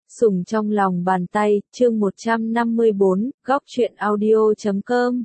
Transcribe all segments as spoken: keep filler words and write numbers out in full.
Sủng trong lòng bàn tay, chương một trăm năm mươi bốn, góc truyện audio chấm com.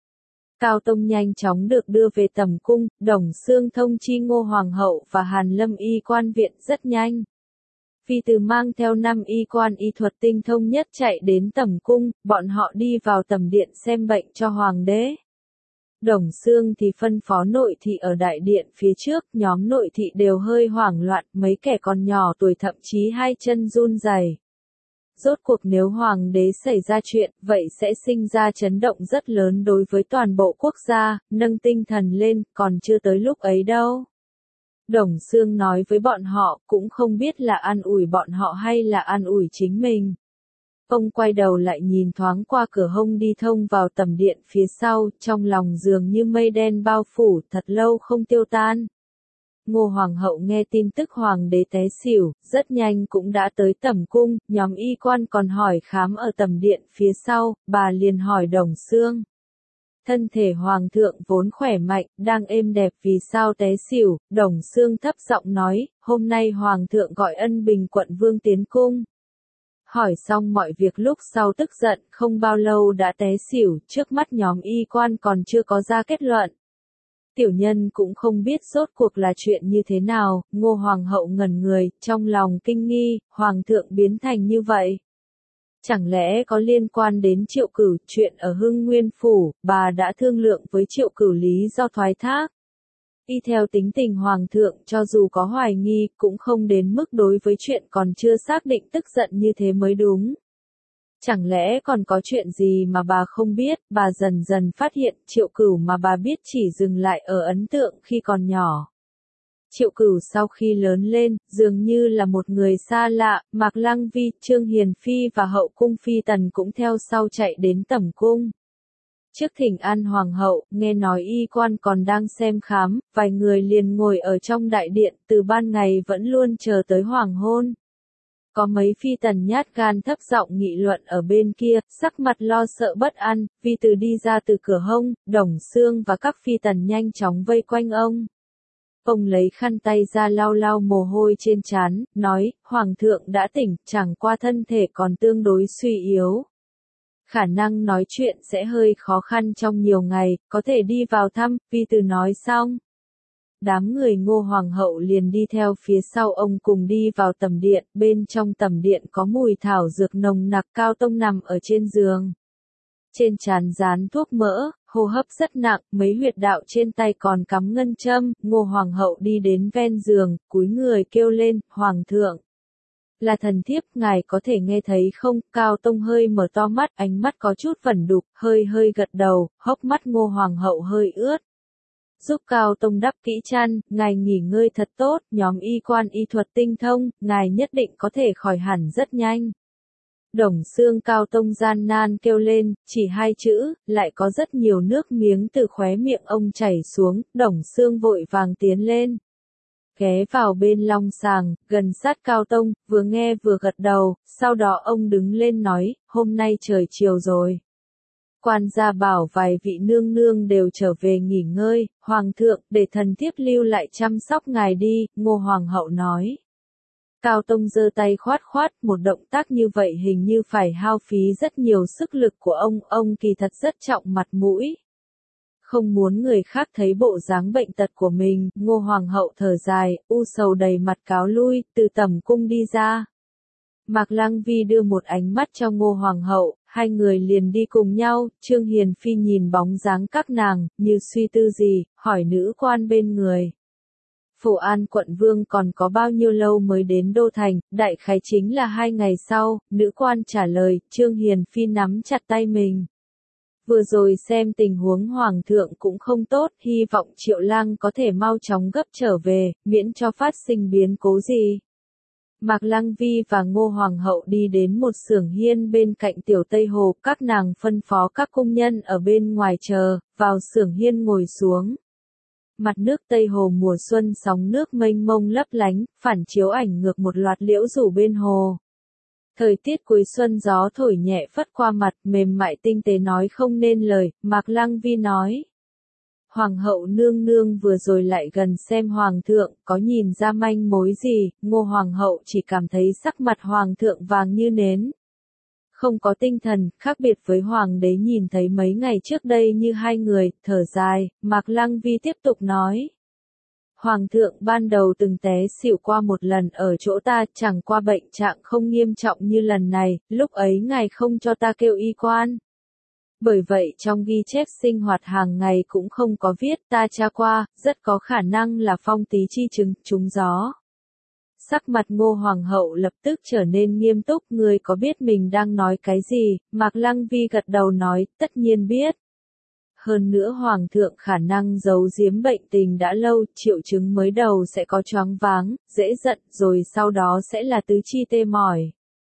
Cao Tông nhanh chóng được đưa về tẩm cung, Đồng Xương thông chi Ngô Hoàng hậu và Hàn Lâm y quan viện rất nhanh. Phi Từ mang theo năm y quan y thuật tinh thông nhất chạy đến tẩm cung, bọn họ đi vào tẩm điện xem bệnh cho hoàng đế. Đồng Xương thì phân phó nội thị ở đại điện phía trước, nhóm nội thị đều hơi hoảng loạn, mấy kẻ còn nhỏ tuổi thậm chí hai chân run rẩy. Rốt cuộc nếu hoàng đế xảy ra chuyện, vậy sẽ sinh ra chấn động rất lớn đối với toàn bộ quốc gia, nâng tinh thần lên, còn chưa tới lúc ấy đâu. Đồng Xương nói với bọn họ, cũng không biết là an ủi bọn họ hay là an ủi chính mình. Ông quay đầu lại nhìn thoáng qua cửa hông đi thông vào tầm điện phía sau, trong lòng dường như mây đen bao phủ, thật lâu không tiêu tan. Ngô Hoàng hậu nghe tin tức hoàng đế té xỉu, rất nhanh cũng đã tới tẩm cung, nhóm y quan còn hỏi khám ở tầm điện phía sau, bà liền hỏi Đồng Xương. Thân thể hoàng thượng vốn khỏe mạnh, đang êm đẹp vì sao té xỉu, Đồng Xương thấp giọng nói, hôm nay hoàng thượng gọi Ân Bình quận vương tiến cung. Hỏi xong mọi việc lúc sau tức giận, không bao lâu đã té xỉu, trước mắt nhóm y quan còn chưa có ra kết luận. Tiểu nhân cũng không biết rốt cuộc là chuyện như thế nào, Ngô Hoàng hậu ngẩn người, trong lòng kinh nghi, Hoàng thượng biến thành như vậy. Chẳng lẽ có liên quan đến Triệu Cửu, chuyện ở Hưng Nguyên Phủ, bà đã thương lượng với Triệu Cửu lý do thoái thác. Y theo tính tình Hoàng thượng cho dù có hoài nghi, cũng không đến mức đối với chuyện còn chưa xác định tức giận như thế mới đúng. Chẳng lẽ còn có chuyện gì mà bà không biết, bà dần dần phát hiện Triệu Cửu mà bà biết chỉ dừng lại ở ấn tượng khi còn nhỏ. Triệu Cửu sau khi lớn lên, dường như là một người xa lạ, Mạc Lăng Vi, Trương Hiền Phi và hậu cung Phi Tần cũng theo sau chạy đến tẩm cung. Trước thỉnh an hoàng hậu, nghe nói y quan còn đang xem khám, vài người liền ngồi ở trong đại điện, từ ban ngày vẫn luôn chờ tới hoàng hôn. Có mấy phi tần nhát gan thấp giọng nghị luận ở bên kia, sắc mặt lo sợ bất an, Vi Từ đi ra từ cửa hông, Đồng Xương và các phi tần nhanh chóng vây quanh ông. Ông lấy khăn tay ra lau lau mồ hôi trên trán, nói, Hoàng thượng đã tỉnh, chẳng qua thân thể còn tương đối suy yếu. Khả năng nói chuyện sẽ hơi khó khăn trong nhiều ngày, có thể đi vào thăm, Vi Từ nói xong. Đám người Ngô Hoàng hậu liền đi theo phía sau ông cùng đi vào tầm điện, bên trong tầm điện có mùi thảo dược nồng nặc. Cao Tông nằm ở trên giường. Trên trán dán thuốc mỡ, hô hấp rất nặng, mấy huyệt đạo trên tay còn cắm ngân châm, Ngô Hoàng hậu đi đến ven giường, cúi người kêu lên, Hoàng thượng. Là thần thiếp, ngài có thể nghe thấy không? Cao Tông hơi mở to mắt, ánh mắt có chút vẩn đục, hơi hơi gật đầu, hốc mắt Ngô Hoàng hậu hơi ướt. Giúp Cao Tông đắp kỹ chăn, ngài nghỉ ngơi thật tốt, nhóm y quan y thuật tinh thông, ngài nhất định có thể khỏi hẳn rất nhanh. Đồng Xương Cao Tông gian nan kêu lên, chỉ hai chữ, lại có rất nhiều nước miếng từ khóe miệng ông chảy xuống, Đồng Xương vội vàng tiến lên. Ghé vào bên long sàng, gần sát Cao Tông, vừa nghe vừa gật đầu, sau đó ông đứng lên nói, hôm nay trời chiều rồi. Quan gia bảo vài vị nương nương đều trở về nghỉ ngơi, Hoàng thượng, để thần thiếp lưu lại chăm sóc ngài đi, Ngô Hoàng hậu nói. Cao Tông giơ tay khoát khoát, một động tác như vậy hình như phải hao phí rất nhiều sức lực của ông, ông kỳ thật rất trọng mặt mũi. Không muốn người khác thấy bộ dáng bệnh tật của mình, Ngô Hoàng hậu thở dài, u sầu đầy mặt cáo lui, từ tẩm cung đi ra. Mạc Lăng Vi đưa một ánh mắt cho Ngô Hoàng hậu, hai người liền đi cùng nhau, Trương Hiền Phi nhìn bóng dáng các nàng, như suy tư gì, hỏi nữ quan bên người. Phổ An quận vương còn có bao nhiêu lâu mới đến Đô Thành, đại khái chính là hai ngày sau, nữ quan trả lời, Trương Hiền Phi nắm chặt tay mình. Vừa rồi xem tình huống Hoàng thượng cũng không tốt, hy vọng Triệu Lang có thể mau chóng gấp trở về, miễn cho phát sinh biến cố gì. Mạc Lăng Vi và Ngô Hoàng hậu đi đến một xưởng hiên bên cạnh Tiểu Tây Hồ, các nàng phân phó các cung nhân ở bên ngoài chờ, vào xưởng hiên ngồi xuống. Mặt nước Tây Hồ mùa xuân sóng nước mênh mông lấp lánh, phản chiếu ảnh ngược một loạt liễu rủ bên hồ. Thời tiết cuối xuân gió thổi nhẹ phất qua mặt, mềm mại tinh tế nói không nên lời, Mạc Lăng Vi nói. Hoàng hậu nương nương vừa rồi lại gần xem hoàng thượng, có nhìn ra manh mối gì, Ngô hoàng hậu chỉ cảm thấy sắc mặt hoàng thượng vàng như nến. Không có tinh thần, khác biệt với hoàng đế nhìn thấy mấy ngày trước đây như hai người, thở dài, Mạc Lăng Vi tiếp tục nói. Hoàng thượng ban đầu từng té xỉu qua một lần ở chỗ ta, chẳng qua bệnh trạng không nghiêm trọng như lần này, lúc ấy ngài không cho ta kêu y quan. Bởi vậy trong ghi chép sinh hoạt hàng ngày cũng không có viết, ta tra qua, rất có khả năng là phong tí chi chứng, trúng gió. Sắc mặt Ngô hoàng hậu lập tức trở nên nghiêm túc, người có biết mình đang nói cái gì, Mạc Lăng Vi gật đầu nói, tất nhiên biết. Hơn nữa hoàng thượng khả năng giấu giếm bệnh tình đã lâu, triệu chứng mới đầu sẽ có choáng váng, dễ giận, rồi sau đó sẽ là tứ chi tê mỏi.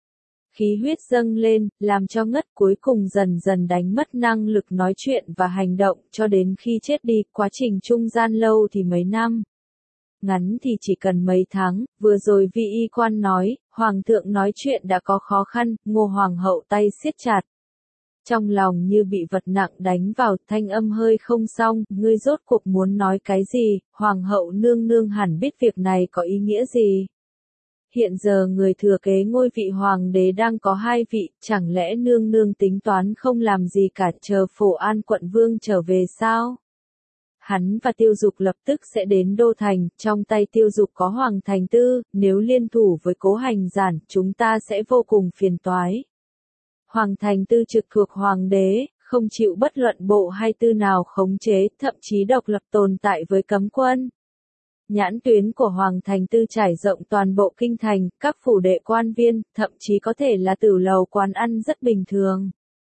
Khí huyết dâng lên, làm cho ngất, cuối cùng dần dần đánh mất năng lực nói chuyện và hành động, cho đến khi chết đi, quá trình trung gian lâu thì mấy năm. Ngắn thì chỉ cần mấy tháng, vừa rồi vị y quan nói, hoàng thượng nói chuyện đã có khó khăn, Ngô hoàng hậu tay siết chặt. Trong lòng như bị vật nặng đánh vào, thanh âm hơi không xong, ngươi rốt cuộc muốn nói cái gì, hoàng hậu nương nương hẳn biết việc này có ý nghĩa gì. Hiện giờ người thừa kế ngôi vị hoàng đế đang có hai vị, chẳng lẽ nương nương tính toán không làm gì cả, chờ Phổ An quận vương trở về sao? Hắn và Tiêu Dục lập tức sẽ đến Đô Thành, trong tay Tiêu Dục có Hoàng Thành Tư, nếu liên thủ với Cố Hành Giản, chúng ta sẽ vô cùng phiền toái. Hoàng Thành Tư trực thuộc Hoàng đế, không chịu bất luận bộ hay tư nào khống chế, thậm chí độc lập tồn tại với cấm quân. Nhãn tuyến của Hoàng Thành Tư trải rộng toàn bộ kinh thành, các phủ đệ quan viên, thậm chí có thể là tử lầu quán ăn rất bình thường.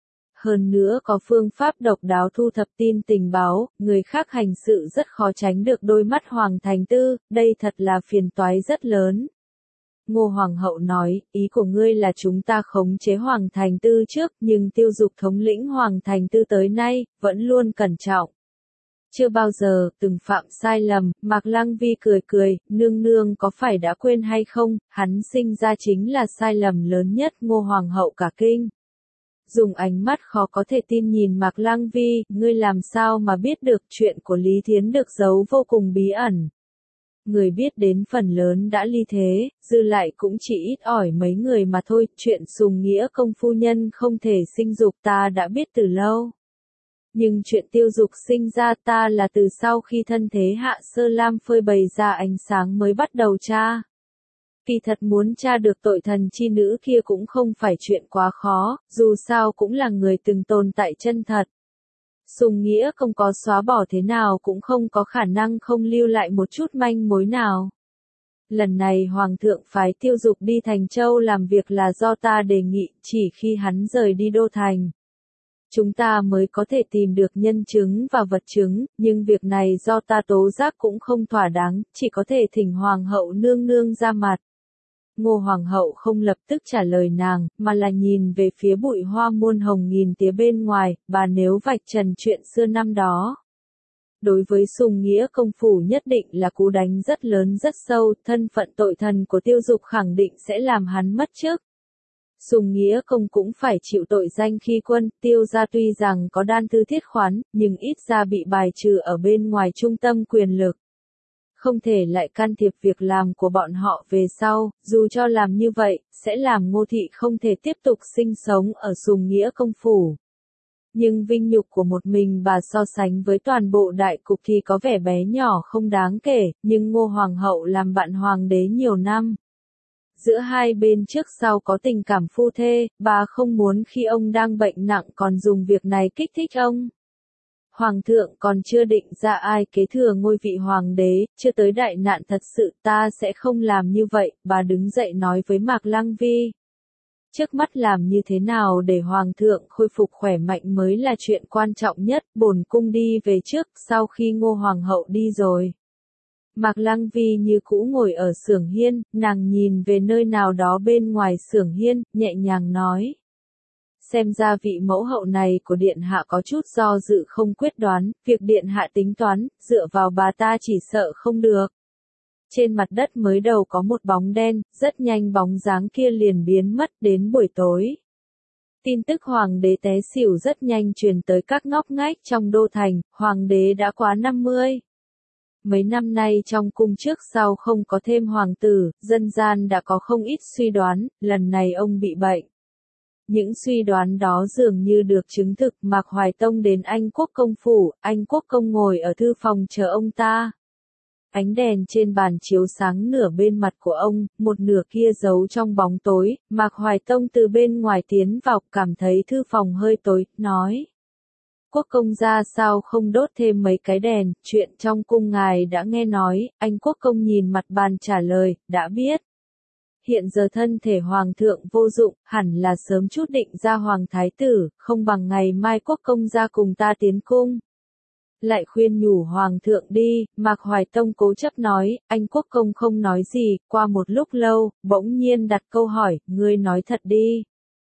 Hơn nữa có phương pháp độc đáo thu thập tin tình báo, người khác hành sự rất khó tránh được đôi mắt Hoàng Thành Tư, đây thật là phiền toái rất lớn. Ngô Hoàng hậu nói, ý của ngươi là chúng ta khống chế Hoàng Thành Tư trước, nhưng Tiêu Dục thống lĩnh Hoàng Thành Tư tới nay, vẫn luôn cẩn trọng. Chưa bao giờ, từng phạm sai lầm, Mạc Lăng Vi cười cười, nương nương có phải đã quên hay không, hắn sinh ra chính là sai lầm lớn nhất, Ngô Hoàng hậu cả kinh. Dùng ánh mắt khó có thể tin nhìn Mạc Lăng Vi, ngươi làm sao mà biết được chuyện của Lý Thiến được giấu vô cùng bí ẩn. Người biết đến phần lớn đã ly thế, dư lại cũng chỉ ít ỏi mấy người mà thôi, chuyện Sùng Nghĩa công phu nhân không thể sinh dục ta đã biết từ lâu. Nhưng chuyện Tiêu Dục sinh ra ta là từ sau khi thân thế Hạ Sơ Lam phơi bày ra ánh sáng mới bắt đầu tra. Kỳ thật muốn tra được tội thần chi nữ kia cũng không phải chuyện quá khó, dù sao cũng là người từng tồn tại chân thật. Sùng Nghĩa không có xóa bỏ thế nào cũng không có khả năng không lưu lại một chút manh mối nào. Lần này Hoàng thượng phái Tiêu Dục đi Thành Châu làm việc là do ta đề nghị, chỉ khi hắn rời đi Đô Thành. Chúng ta mới có thể tìm được nhân chứng và vật chứng, nhưng việc này do ta tố giác cũng không thỏa đáng, chỉ có thể thỉnh Hoàng hậu nương nương ra mặt. Ngô Hoàng hậu không lập tức trả lời nàng, mà là nhìn về phía bụi hoa muôn hồng nghìn tía bên ngoài, bà nếu vạch trần chuyện xưa năm đó. Đối với Sùng Nghĩa công phủ nhất định là cú đánh rất lớn rất sâu, thân phận tội thần của Tiêu Dục khẳng định sẽ làm hắn mất chức. Sùng Nghĩa công cũng phải chịu tội danh khi quân, Tiêu gia tuy rằng có đan thư thiết khoán, nhưng ít ra bị bài trừ ở bên ngoài trung tâm quyền lực. Không thể lại can thiệp việc làm của bọn họ về sau, dù cho làm như vậy, sẽ làm Ngô thị không thể tiếp tục sinh sống ở Sùng Nghĩa công phủ. Nhưng vinh nhục của một mình bà so sánh với toàn bộ đại cục thì có vẻ bé nhỏ không đáng kể, nhưng Ngô Hoàng hậu làm bạn hoàng đế nhiều năm. Giữa hai bên trước sau có tình cảm phu thê, bà không muốn khi ông đang bệnh nặng còn dùng việc này kích thích ông. Hoàng thượng còn chưa định ra ai kế thừa ngôi vị hoàng đế, chưa tới đại nạn thật sự ta sẽ không làm như vậy, bà đứng dậy nói với Mạc Lăng Vi. Trước mắt làm như thế nào để hoàng thượng khôi phục khỏe mạnh mới là chuyện quan trọng nhất, bổn cung đi về trước, sau khi Ngô Hoàng hậu đi rồi. Mạc Lăng Vi như cũ ngồi ở xưởng hiên, nàng nhìn về nơi nào đó bên ngoài xưởng hiên, nhẹ nhàng nói. Xem ra vị mẫu hậu này của điện hạ có chút do dự không quyết đoán, việc điện hạ tính toán, dựa vào bà ta chỉ sợ không được. Trên mặt đất mới đầu có một bóng đen, rất nhanh bóng dáng kia liền biến mất đến buổi tối. Tin tức hoàng đế té xỉu rất nhanh truyền tới các ngóc ngách trong đô thành, hoàng đế đã quá năm mươi. Mấy năm nay trong cung trước sau không có thêm hoàng tử, dân gian đã có không ít suy đoán, lần này ông bị bệnh. Những suy đoán đó dường như được chứng thực. Mạc Hoài Tông đến Anh Quốc công phủ, Anh Quốc công ngồi ở thư phòng chờ ông ta. Ánh đèn trên bàn chiếu sáng nửa bên mặt của ông, một nửa kia giấu trong bóng tối. Mạc Hoài Tông từ bên ngoài tiến vào, cảm thấy thư phòng hơi tối, nói. Quốc công gia sao không đốt thêm mấy cái đèn, chuyện trong cung ngài đã nghe nói. Anh Quốc công nhìn mặt bàn trả lời, đã biết. Hiện giờ thân thể hoàng thượng vô dụng, hẳn là sớm chút định ra hoàng thái tử, không bằng ngày mai quốc công gia cùng ta tiến cung. Lại khuyên nhủ hoàng thượng đi. Mạc Hoài Tông cố chấp nói. Anh quốc công không nói gì. Qua một lúc lâu, bỗng nhiên đặt câu hỏi, ngươi nói thật đi.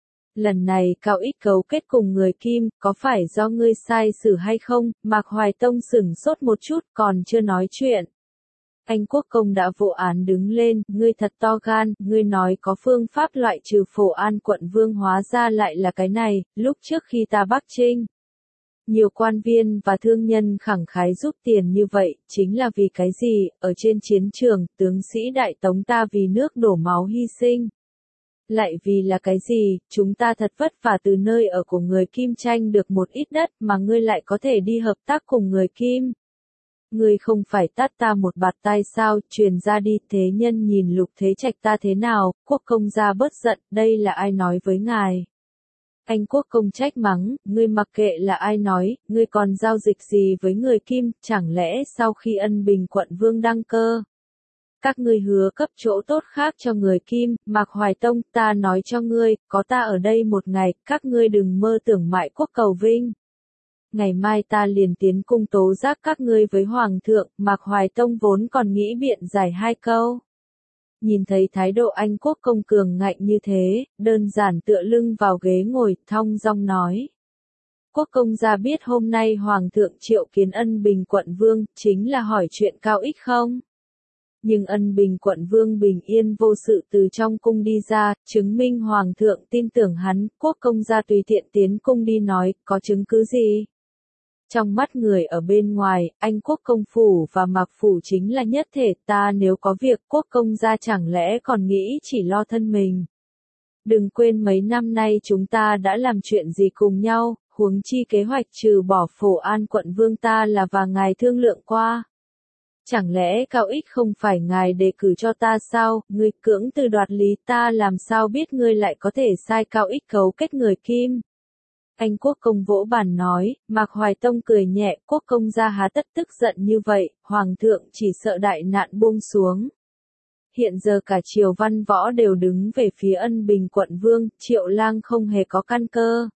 Lần này Cao Ích cấu kết cùng người Kim, có phải do ngươi sai xử hay không? Mạc Hoài Tông sửng sốt một chút, còn chưa nói chuyện. Anh quốc công đã vô án đứng lên, ngươi thật to gan, ngươi nói có phương pháp loại trừ Phổ An quận vương, hóa ra lại là cái này. Lúc trước khi ta Bắc Trinh, nhiều quan viên và thương nhân khẳng khái giúp tiền như vậy, chính là vì cái gì? Ở trên chiến trường, tướng sĩ Đại Tống ta vì nước đổ máu hy sinh. Lại vì là cái gì? Chúng ta thật vất vả từ nơi ở của người Kim tranh được một ít đất mà ngươi lại có thể đi hợp tác cùng người Kim. Ngươi không phải tát ta một bạt tai sao? Truyền ra đi. Thế nhân nhìn Lục Thế Trạch ta thế nào? Quốc công gia bớt giận, đây là ai nói với ngài? Anh quốc công trách mắng, ngươi mặc kệ là ai nói, ngươi còn giao dịch gì với người Kim, chẳng lẽ sau khi Ân Bình quận vương đăng cơ? Các ngươi hứa cấp chỗ tốt khác cho người Kim. Mạc Hoài Tông, ta nói cho ngươi, có ta ở đây một ngày, các ngươi đừng mơ tưởng mại quốc cầu vinh. Ngày mai ta liền tiến cung tố giác các ngươi với Hoàng thượng. Mạc Hoài Tông vốn còn nghĩ biện giải hai câu. Nhìn thấy thái độ Anh quốc công cường ngạnh như thế, đơn giản tựa lưng vào ghế ngồi, thong dong nói. Quốc công gia biết hôm nay Hoàng thượng triệu kiến Ân Bình quận vương, chính là hỏi chuyện Cao Ích không? Nhưng Ân Bình quận vương bình yên vô sự từ trong cung đi ra, chứng minh Hoàng thượng tin tưởng hắn. Quốc công gia tùy tiện tiến cung đi nói, có chứng cứ gì? Trong mắt người ở bên ngoài, Anh quốc công phủ và Mạc phủ chính là nhất thể. Ta nếu có việc, quốc công gia chẳng lẽ còn nghĩ chỉ lo thân mình? Đừng quên mấy năm nay chúng ta đã làm chuyện gì cùng nhau, huống chi kế hoạch trừ bỏ Phổ An quận vương ta là và ngài thương lượng qua. Chẳng lẽ Cao Ích không phải ngài đề cử cho ta sao? Ngươi cưỡng từ đoạt lý, ta làm sao biết ngươi lại có thể sai Cao Ích cấu kết người Kim? Anh quốc công vỗ bàn nói. Mạc Hoài Tông cười nhẹ, quốc công gia há tất tức giận như vậy, Hoàng thượng chỉ sợ đại nạn buông xuống. Hiện giờ cả triều văn võ đều đứng về phía Ân Bình quận vương, Triệu Lang không hề có căn cơ.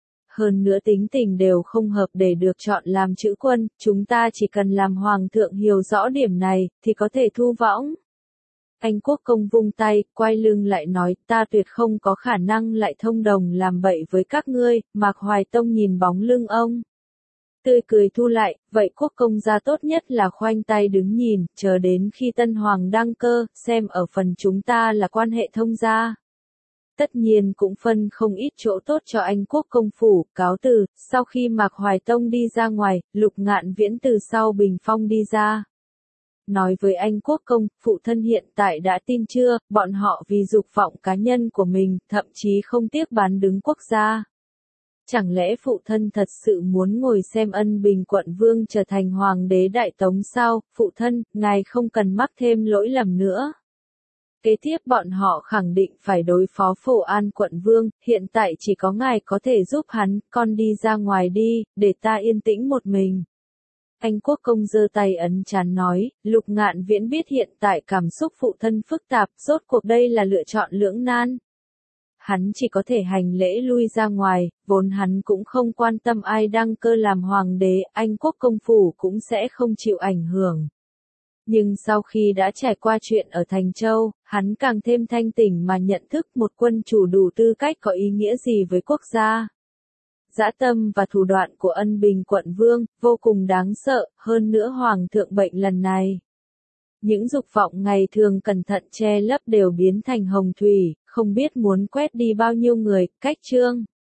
Hơn nữa tính tình đều không hợp để được chọn làm chữ quân, chúng ta chỉ cần làm Hoàng thượng hiểu rõ điểm này, thì có thể thu võng. Anh quốc công vung tay, quay lưng lại nói, ta tuyệt không có khả năng lại thông đồng làm bậy với các ngươi. Mạc Hoài Tông nhìn bóng lưng ông, tươi cười thu lại, vậy quốc công gia tốt nhất là khoanh tay đứng nhìn, chờ đến khi tân hoàng đăng cơ, xem ở phần chúng ta là quan hệ thông gia. Tất nhiên cũng phân không ít chỗ tốt cho Anh quốc công phủ. Cáo từ. Sau khi Mạc Hoài Tông đi ra ngoài, Lục Ngạn Viễn từ sau bình phong đi ra. Nói với Anh quốc công, phụ thân hiện tại đã tin chưa, bọn họ vì dục vọng cá nhân của mình, thậm chí không tiếc bán đứng quốc gia. Chẳng lẽ phụ thân thật sự muốn ngồi xem Ân Bình quận vương trở thành hoàng đế Đại Tống sao? Phụ thân, ngài không cần mắc thêm lỗi lầm nữa. Kế tiếp bọn họ khẳng định phải đối phó Phổ An quận vương, hiện tại chỉ có ngài có thể giúp hắn, con đi ra ngoài đi, để ta yên tĩnh một mình. Anh quốc công giơ tay ấn trán nói. Lục Ngạn Viễn biết hiện tại cảm xúc phụ thân phức tạp, rốt cuộc đây là lựa chọn lưỡng nan. Hắn chỉ có thể hành lễ lui ra ngoài, vốn hắn cũng không quan tâm ai đăng cơ làm hoàng đế, Anh quốc công phủ cũng sẽ không chịu ảnh hưởng. Nhưng sau khi đã trải qua chuyện ở Thành Châu, hắn càng thêm thanh tỉnh mà nhận thức một quân chủ đủ tư cách có ý nghĩa gì với quốc gia. Dã tâm và thủ đoạn của Ân Bình quận vương, vô cùng đáng sợ, hơn nữa Hoàng thượng bệnh lần này. Những dục vọng ngày thường cẩn thận che lấp đều biến thành hồng thủy, không biết muốn quét đi bao nhiêu người. Cách chương